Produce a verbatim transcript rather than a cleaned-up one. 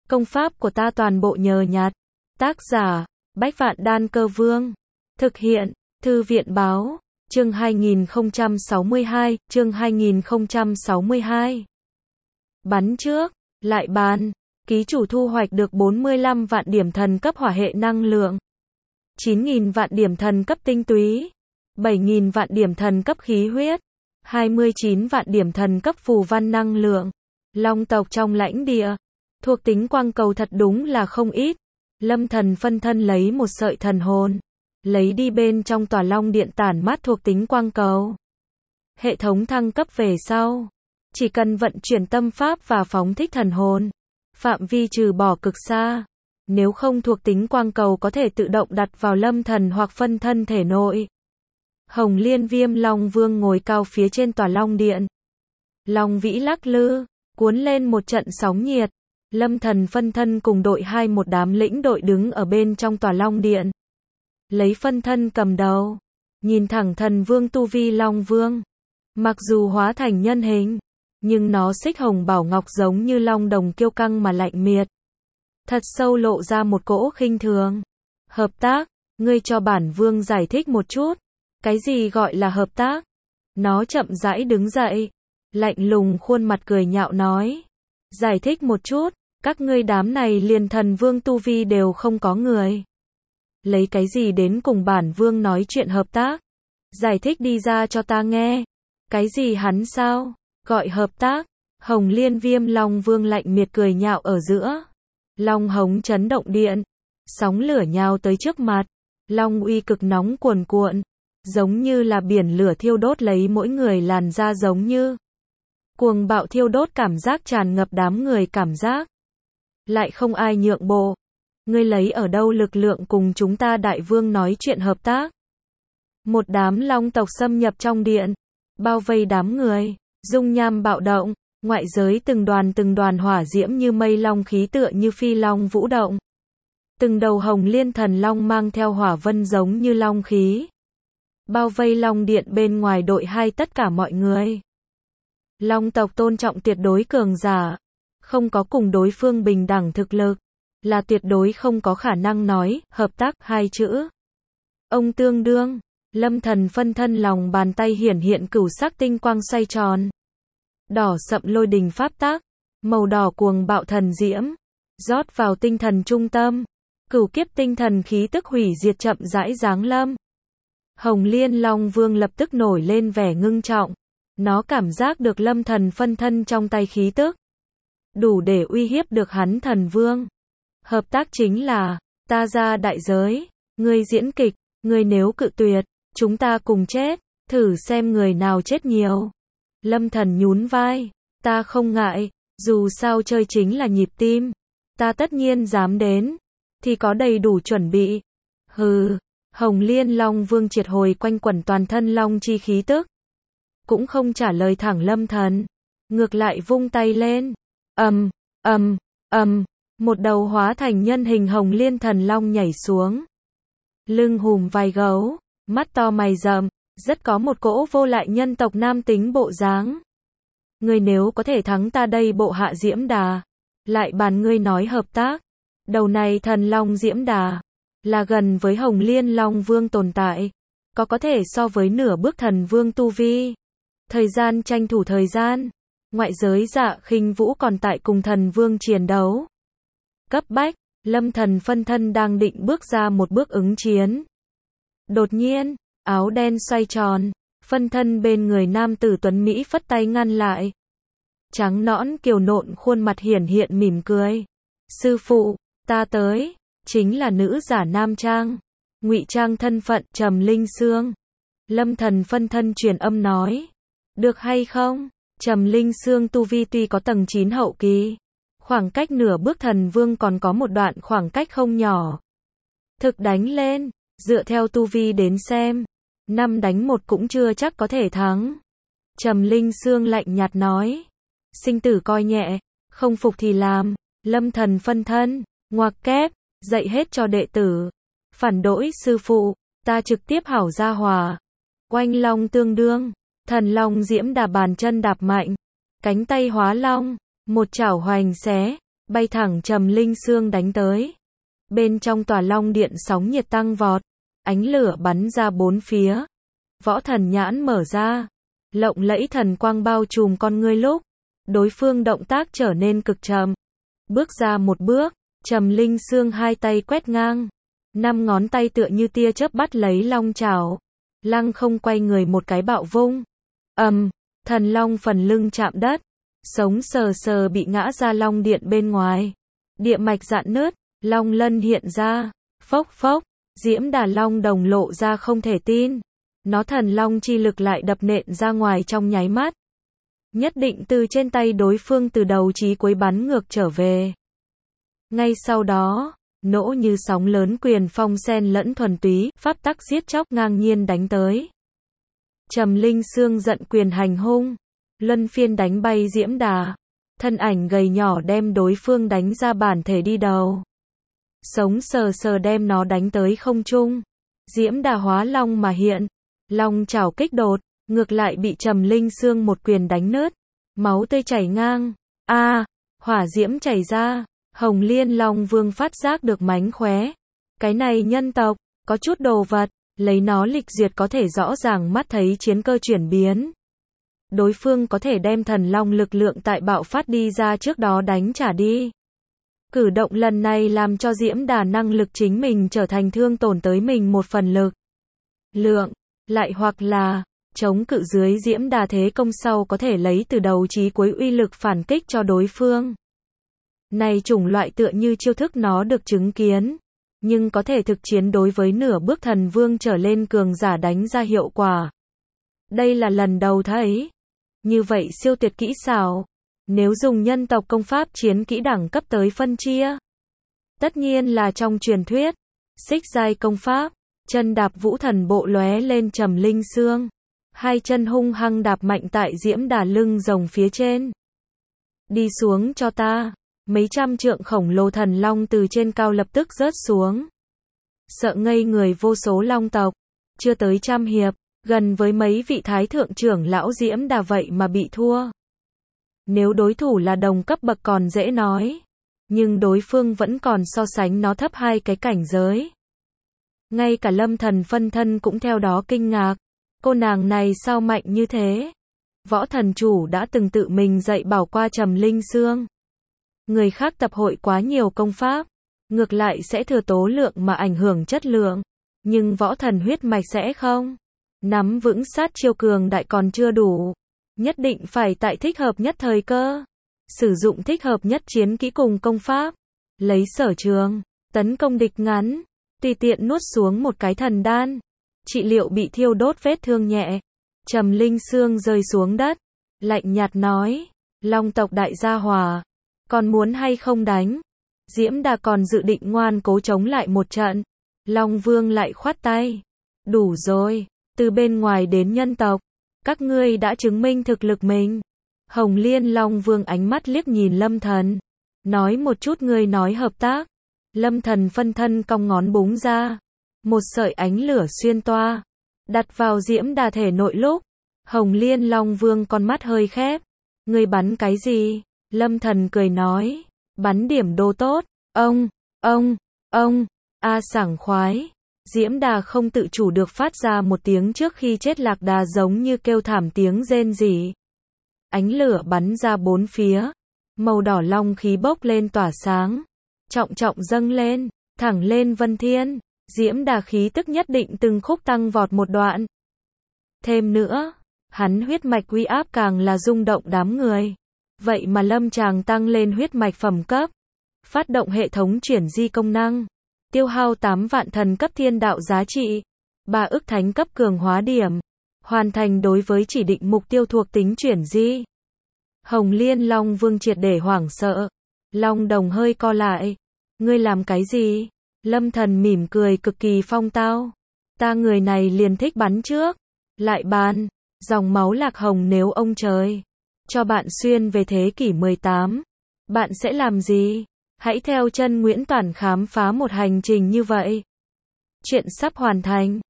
Công pháp của ta toàn bộ nhờ nhặt. Tác giả, Bách Vạn Đan Cơ Vương. Thực hiện, Thư viện báo, chương hai nghìn không trăm sáu mươi hai, chương hai nghìn không trăm sáu mươi hai. Bắn trước, lại bàn, ký chủ thu hoạch được bốn mươi lăm vạn điểm thần cấp hỏa hệ năng lượng, chín nghìn vạn điểm thần cấp tinh túy, bảy nghìn vạn điểm thần cấp khí huyết, hai mươi chín vạn điểm thần cấp phù văn năng lượng. Long tộc trong lãnh địa, thuộc tính quang cầu thật đúng là không ít. Lâm Thần phân thân lấy một sợi thần hồn, lấy đi bên trong tòa long điện tản mát thuộc tính quang cầu. Hệ thống thăng cấp về sau, chỉ cần vận chuyển tâm pháp và phóng thích thần hồn, phạm vi trừ bỏ cực xa. Nếu không thuộc tính quang cầu có thể tự động đặt vào Lâm Thần hoặc phân thân thể nội. Hồng Liên Viêm Long Vương ngồi cao phía trên tòa long điện. Long vĩ lắc lư, cuốn lên một trận sóng nhiệt. Lâm Thần phân thân cùng đội hai một đám lĩnh đội đứng ở bên trong tòa long điện. Lấy phân thân cầm đầu, nhìn thẳng thần vương tu vi Long Vương. Mặc dù hóa thành nhân hình, nhưng nó xích hồng bảo ngọc giống như long đồng kiêu căng mà lạnh miệt. Thật sâu lộ ra một cỗ khinh thường. Hợp tác, ngươi cho bản vương giải thích một chút. Cái gì gọi là hợp tác? Nó chậm rãi đứng dậy, lạnh lùng khuôn mặt cười nhạo nói. Giải thích một chút, các ngươi đám này liền thần vương tu vi đều không có người. Lấy cái gì đến cùng bản vương nói chuyện hợp tác? Giải thích đi ra cho ta nghe. Cái gì hắn sao? Gọi hợp tác? Hồng Liên Viêm Long Vương lạnh miệt cười nhạo ở giữa. Long hống chấn động điện, sóng lửa nhào tới trước mặt. Long uy cực nóng cuồn cuộn, giống như là biển lửa thiêu đốt lấy mỗi người làn da giống như. Cuồng bạo thiêu đốt cảm giác tràn ngập đám người cảm giác. Lại không ai nhượng bộ. Ngươi lấy ở đâu lực lượng cùng chúng ta đại vương nói chuyện hợp tác? Một đám long tộc xâm nhập trong điện, bao vây đám người, dung nham bạo động, ngoại giới từng đoàn từng đoàn hỏa diễm như mây long khí tựa như phi long vũ động. Từng đầu hồng liên thần long mang theo hỏa vân giống như long khí. Bao vây long điện bên ngoài đội hai tất cả mọi người. Long tộc tôn trọng tuyệt đối cường giả, không có cùng đối phương bình đẳng thực lực, là tuyệt đối không có khả năng nói hợp tác hai chữ. Ông tương đương, Lâm Thần phân thân lòng bàn tay hiển hiện cửu sắc tinh quang xoay tròn. Đỏ sậm lôi đình pháp tác, màu đỏ cuồng bạo thần diễm, rót vào tinh thần trung tâm, cửu kiếp tinh thần khí tức hủy diệt chậm rãi giáng lâm. Hồng Liên Long Vương lập tức nổi lên vẻ ngưng trọng, nó cảm giác được Lâm Thần phân thân trong tay khí tức, đủ để uy hiếp được hắn thần vương. Hợp tác chính là, ta ra đại giới, ngươi diễn kịch, ngươi nếu cự tuyệt, chúng ta cùng chết, thử xem người nào chết nhiều. Lâm Thần nhún vai, ta không ngại, dù sao chơi chính là nhịp tim, ta tất nhiên dám đến, thì có đầy đủ chuẩn bị. Hừ, Hồng Liên Long Vương triệt hồi quanh quẩn toàn thân long chi khí tức, cũng không trả lời thẳng Lâm Thần, ngược lại vung tay lên, ầm, ầm, ầm, một đầu hóa thành nhân hình hồng liên thần long nhảy xuống. Lưng hùm vai gấu, mắt to mày rậm, rất có một cỗ vô lại nhân tộc nam tính bộ dáng. Ngươi nếu có thể thắng ta đây bộ hạ Diễm Đà, lại bàn ngươi nói hợp tác. Đầu này thần long Diễm Đà, là gần với Hồng Liên Long Vương tồn tại, có có thể so với nửa bước thần vương tu vi. Thời gian tranh thủ thời gian, ngoại giới Dạ Khinh Vũ còn tại cùng thần vương chiến đấu. Cấp bách, Lâm Thần phân thân đang định bước ra một bước ứng chiến. Đột nhiên, áo đen xoay tròn, phân thân bên người nam tử tuấn Mỹ phất tay ngăn lại. Trắng nõn kiều nộn khuôn mặt hiển hiện mỉm cười. Sư phụ, ta tới, chính là nữ giả nam trang, ngụy trang thân phận Trầm Linh Sương. Lâm Thần phân thân truyền âm nói. Được hay không? Trầm Linh Sương tu vi tuy có tầng chín hậu kỳ, khoảng cách nửa bước thần vương còn có một đoạn khoảng cách không nhỏ. Thực đánh lên, dựa theo tu vi đến xem, năm đánh một cũng chưa chắc có thể thắng. Trầm Linh Sương lạnh nhạt nói. Sinh tử coi nhẹ, không phục thì làm. Lâm Thần phân thân, ngoặc kép, dạy hết cho đệ tử. Phản đối sư phụ, ta trực tiếp hảo gia hòa. Oanh long tương đương, thần long Diễm Đà bàn chân đạp mạnh, cánh tay hóa long, một chảo hoành xé, bay thẳng Trầm Linh Sương đánh tới. Bên trong tòa long điện sóng nhiệt tăng vọt, ánh lửa bắn ra bốn phía. Võ thần nhãn mở ra, lộng lẫy thần quang bao trùm con ngươi lúc, đối phương động tác trở nên cực chậm. Bước ra một bước, Trầm Linh Sương hai tay quét ngang, năm ngón tay tựa như tia chớp bắt lấy long chảo, lăng không quay người một cái bạo vung. Ầm, um, thần long phần lưng chạm đất, sống sờ sờ bị ngã ra long điện bên ngoài. Địa mạch rạn nứt, long lân hiện ra, phốc phốc, Diễm Đà Long đồng lộ ra không thể tin. Nó thần long chi lực lại đập nện ra ngoài trong nháy mắt. Nhất định từ trên tay đối phương từ đầu chí cuối bắn ngược trở về. Ngay sau đó, nỗ như sóng lớn quyền phong xen lẫn thuần túy, pháp tắc giết chóc ngang nhiên đánh tới. Trầm Linh Sương giận quyền hành hung, luân phiên đánh bay Diễm Đà, thân ảnh gầy nhỏ đem đối phương đánh ra bản thể đi đầu. Sống sờ sờ đem nó đánh tới không trung. Diễm Đà hóa long mà hiện, long chảo kích đột, ngược lại bị Trầm Linh Sương một quyền đánh nứt, máu tươi chảy ngang. A, à, hỏa diễm chảy ra. Hồng Liên Long Vương phát giác được mánh khóe. Cái này nhân tộc, có chút đồ vật, lấy nó lịch duyệt có thể rõ ràng mắt thấy chiến cơ chuyển biến. Đối phương có thể đem thần long lực lượng tại bạo phát đi ra trước đó đánh trả đi. Cử động lần này làm cho Diễm Đà năng lực chính mình trở thành thương tổn tới mình một phần lực lượng, lại hoặc là chống cự dưới Diễm Đà thế công sau có thể lấy từ đầu chí cuối uy lực phản kích cho đối phương. Này chủng loại tựa như chiêu thức nó được chứng kiến, nhưng có thể thực chiến đối với nửa bước thần vương trở lên cường giả đánh ra hiệu quả. Đây là lần đầu thấy. Như vậy siêu tuyệt kỹ xảo, nếu dùng nhân tộc công pháp chiến kỹ đẳng cấp tới phân chia, tất nhiên là trong truyền thuyết, xích giai công pháp, chân đạp vũ thần bộ lóe lên Trầm Linh Sương, hai chân hung hăng đạp mạnh tại Diễm Đà lưng rồng phía trên. Đi xuống cho ta. Mấy trăm trượng khổng lồ thần long từ trên cao lập tức rớt xuống. Sợ ngây người vô số long tộc, chưa tới trăm hiệp, gần với mấy vị thái thượng trưởng lão Diễm Đà vậy mà bị thua. Nếu đối thủ là đồng cấp bậc còn dễ nói, nhưng đối phương vẫn còn so sánh nó thấp hai cái cảnh giới. Ngay cả Lâm Thần phân thân cũng theo đó kinh ngạc, cô nàng này sao mạnh như thế? Võ thần chủ đã từng tự mình dạy bảo qua Trầm Linh Sương. Người khác tập hội quá nhiều công pháp, ngược lại sẽ thừa tố lượng mà ảnh hưởng chất lượng, nhưng võ thần huyết mạch sẽ không. Nắm vững sát chiêu cường đại còn chưa đủ, nhất định phải tại thích hợp nhất thời cơ, sử dụng thích hợp nhất chiến kỹ cùng công pháp, lấy sở trường, tấn công địch ngắn, tùy tiện nuốt xuống một cái thần đan, trị liệu bị thiêu đốt vết thương nhẹ. Trầm Linh Sương rơi xuống đất, lạnh nhạt nói, Long tộc đại gia hòa, còn muốn hay không đánh? Diễm Đà còn dự định ngoan cố chống lại một trận. Long Vương lại khoát tay. Đủ rồi, từ bên ngoài đến nhân tộc, các ngươi đã chứng minh thực lực mình. Hồng Liên Long Vương ánh mắt liếc nhìn Lâm Thần, nói một chút ngươi nói hợp tác. Lâm Thần phân thân cong ngón búng ra, một sợi ánh lửa xuyên toa, đặt vào Diễm Đà thể nội lúc. Hồng Liên Long Vương con mắt hơi khép. Ngươi bắn cái gì? Lâm Thần cười nói, bắn điểm đồ tốt. Ông, ông, ông, a sảng khoái. Diễm Đà không tự chủ được phát ra một tiếng trước khi chết lạc đà giống như kêu thảm tiếng rên rỉ. Ánh lửa bắn ra bốn phía, màu đỏ long khí bốc lên tỏa sáng, trọng trọng dâng lên, thẳng lên vân thiên. Diễm Đà khí tức nhất định từng khúc tăng vọt một đoạn. Thêm nữa, hắn huyết mạch uy áp càng là rung động đám người. Vậy mà Lâm chàng tăng lên huyết mạch phẩm cấp, phát động hệ thống chuyển di công năng, tiêu hao tám vạn thần cấp thiên đạo giá trị, ba ức thánh cấp cường hóa điểm, hoàn thành đối với chỉ định mục tiêu thuộc tính chuyển di. Hồng Liên Long Vương triệt để hoảng sợ, Long đồng hơi co lại. Ngươi làm cái gì? Lâm Thần mỉm cười cực kỳ phong tao. Ta người này liền thích bắn trước, lại bàn, dòng máu lạc hồng nếu ông trời cho bạn xuyên về thế kỷ mười tám, bạn sẽ làm gì? Hãy theo chân Nguyễn Toản khám phá một hành trình như vậy. Chuyện sắp hoàn thành.